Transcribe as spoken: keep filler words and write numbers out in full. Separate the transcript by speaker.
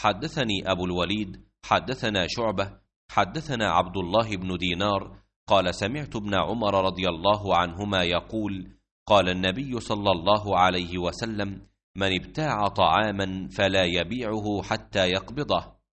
Speaker 1: حدثني أبو الوليد حدثنا شعبة حدثنا عبد الله بن دينار قال سمعت ابن عمر رضي الله عنهما يقول قال النبي صلى الله عليه وسلم من ابتاع طعاما فلا يبيعه حتى يقبضه